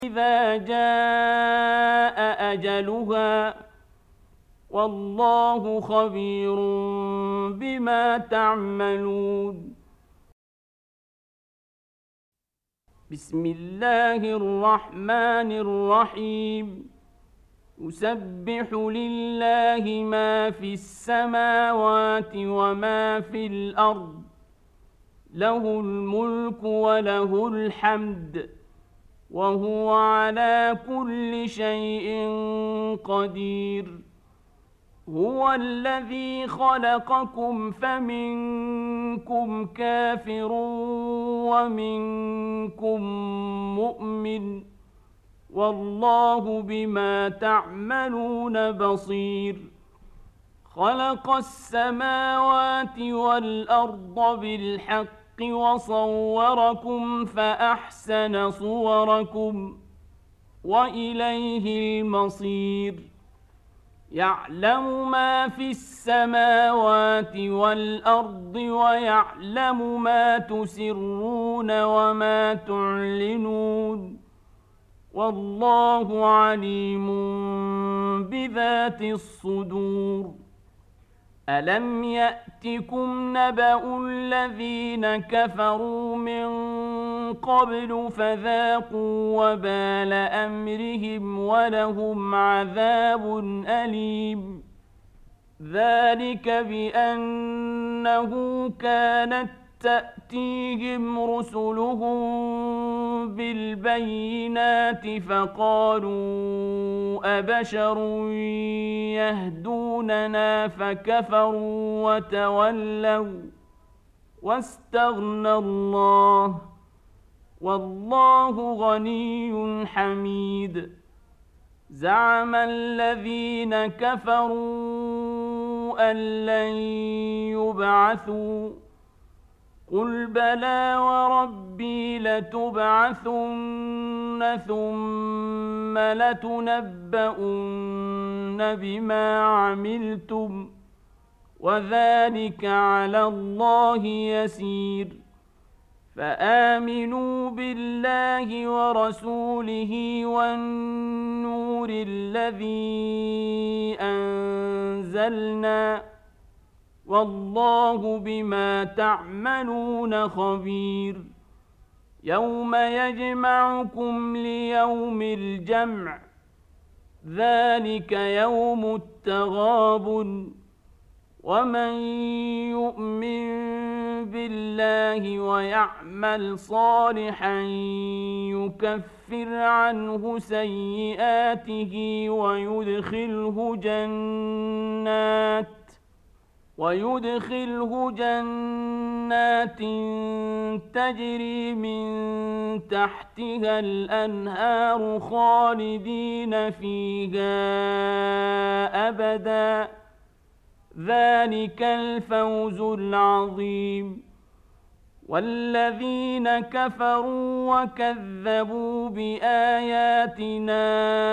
إذا جاء أجلها والله خبير بما تعملون. بسم الله الرحمن الرحيم. يسبح لله ما في السماوات وما في الأرض، له الملك وله الحمد، وهو على كل شيء قدير. هو الذي خلقكم فمنكم كافر ومنكم مؤمن، والله بما تعملون بصير. خلق السماوات والأرض بالحق وصوركم فأحسن صوركم وإليه المصير. يعلم ما في السماوات والأرض ويعلم ما تسرون وما تعلنون، والله عليم بذات الصدور. ألم يأتكم نبأ الذين كفروا من قبل فذاقوا وبال أمرهم ولهم عذاب أليم. ذلك بأنه كانت تأتيهم رسلهم بالبينات فقالوا أبشر يهدوننا فكفروا وتولوا واستغنى الله، والله غني حميد. زعم الذين كفروا أن لن يبعثوا، قل بلى وربي لتبعثن ثم لتنبؤن بما عملتم، وذلك على الله يسير. فآمنوا بالله ورسوله والنور الذي أنزلنا، والله بما تعملون خبير. يوم يجمعكم ليوم الجمع، ذلك يوم التغابن. ومن يؤمن بالله ويعمل صالحا يكفر عنه سيئاته ويدخله جنات تجري من تحتها الأنهار خالدين فيها أبدا، ذلك الفوز العظيم. والذين كفروا وكذبوا بآياتنا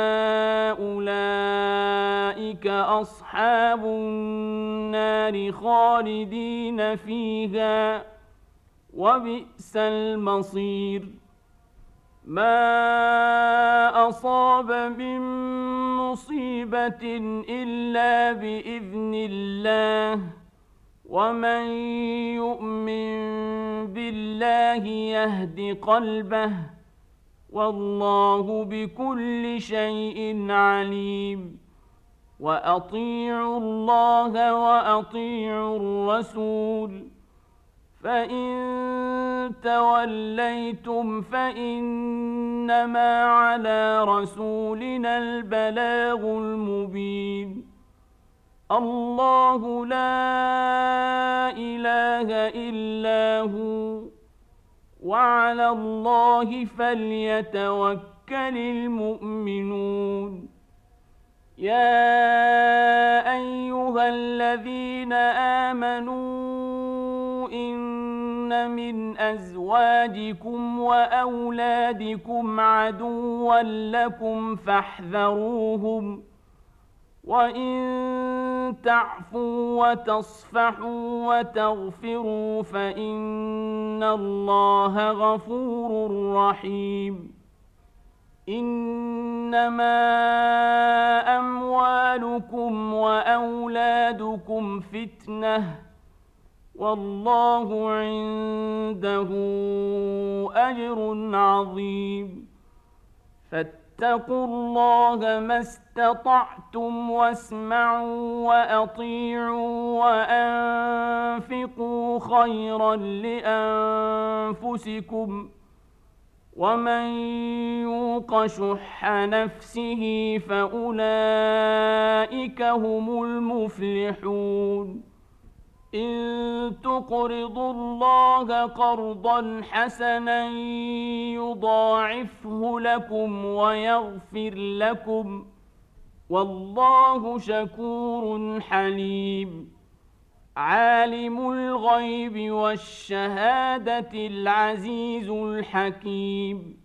أولئك أصحاب النار خالدين فيها، وبئس المصير. ما أصاب من مصيبة إلا بإذن الله، ومن يؤمن بالله يهد قلبه، والله بكل شيء عليم. وأطيعوا الله وأطيعوا الرسول، فإن توليتم فإنما على رسولنا البلاغ المبين. الله لا إله إلا هو، وعلى الله فليتوكل المؤمنون. يا أيها الذين آمنوا إن من أزواجكم وأولادكم عدوا لكم فاحذروهم، وإن تعفوا وتصفحوا وتغفروا فإن الله غفور رحيم. إنما أموالكم وأولادكم فتنة والله عنده أجر عظيم فاتقوا الله ما استطعتم واسمعوا وأطيعوا وأنفقوا خيرا لأنفسكم ومن يوق شح نفسه فأولئك هم المفلحون إن تقرضوا الله قرضا حسنا يضاعفه لكم ويغفر لكم والله شكور حليم عالم الغيب والشهادة العزيز الحكيم